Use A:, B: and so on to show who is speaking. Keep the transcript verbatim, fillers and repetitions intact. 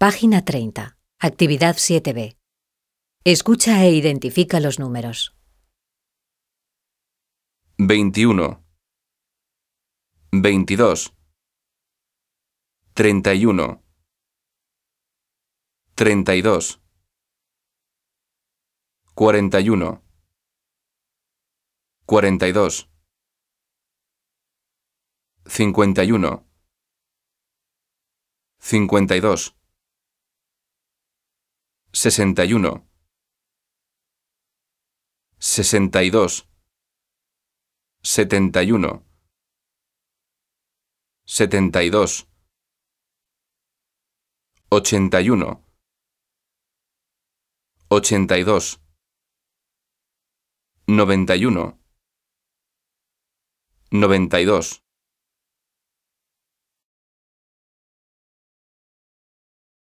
A: Página treinta. Actividad siete B. Escucha e identifica los números.
B: veintiuno, veintidós, treinta y uno, treinta y dos, cuarenta y uno, cuarenta y dos, cincuenta y uno, cincuenta y dos, sesenta y uno, sesenta y dos, setenta y uno, setenta y dos, ochenta y uno, ochenta y dos, noventa y uno, noventa y dos,